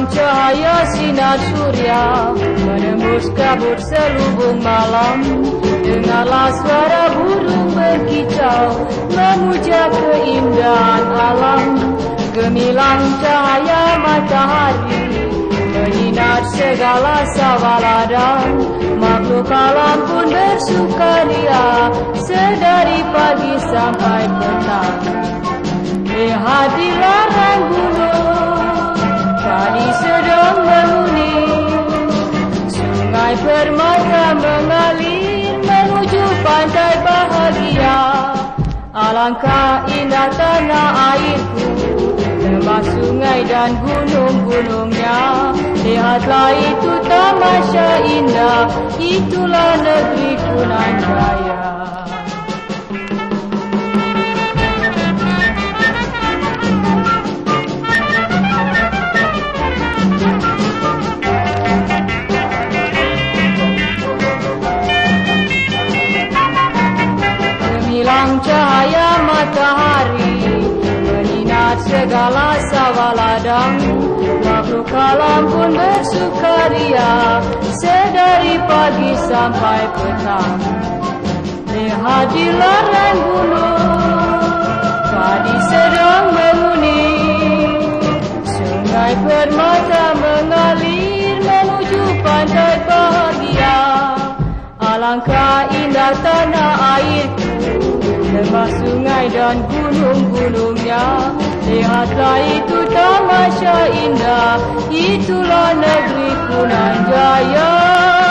cahaya sinar surya menembus kabut selubung malam. Dengarlah suara burung berkicau memuja keindahan alam. Gemilang cahaya matahari menyinar segala sawah ladang. Makhluk alam pun bersukaria sedari pagi sampai petang. Lihat di lereng gunung padi sedang menguning. Sungai permata mengalir menuju pantai bahagia. Alangkah indah tanah airku, lembah sungai dan gunung-gunungnya. Lihatlah itu tamasya indah, itulah negeriku nan jaya. Gemilang cahaya matahari menyinar segala sawah ladang. Makhluk alam pun bersukaria sedari pagi sampai petang. Lihat di lereng gunung padi sedang menguning. Sungai permata mengalir menuju pantai bahagia. Alangkah indah tanah airku, lembah sungai dan gunung-gunungnya. Lihatlah itu tamasya indah, itulah negeriku nan jaya.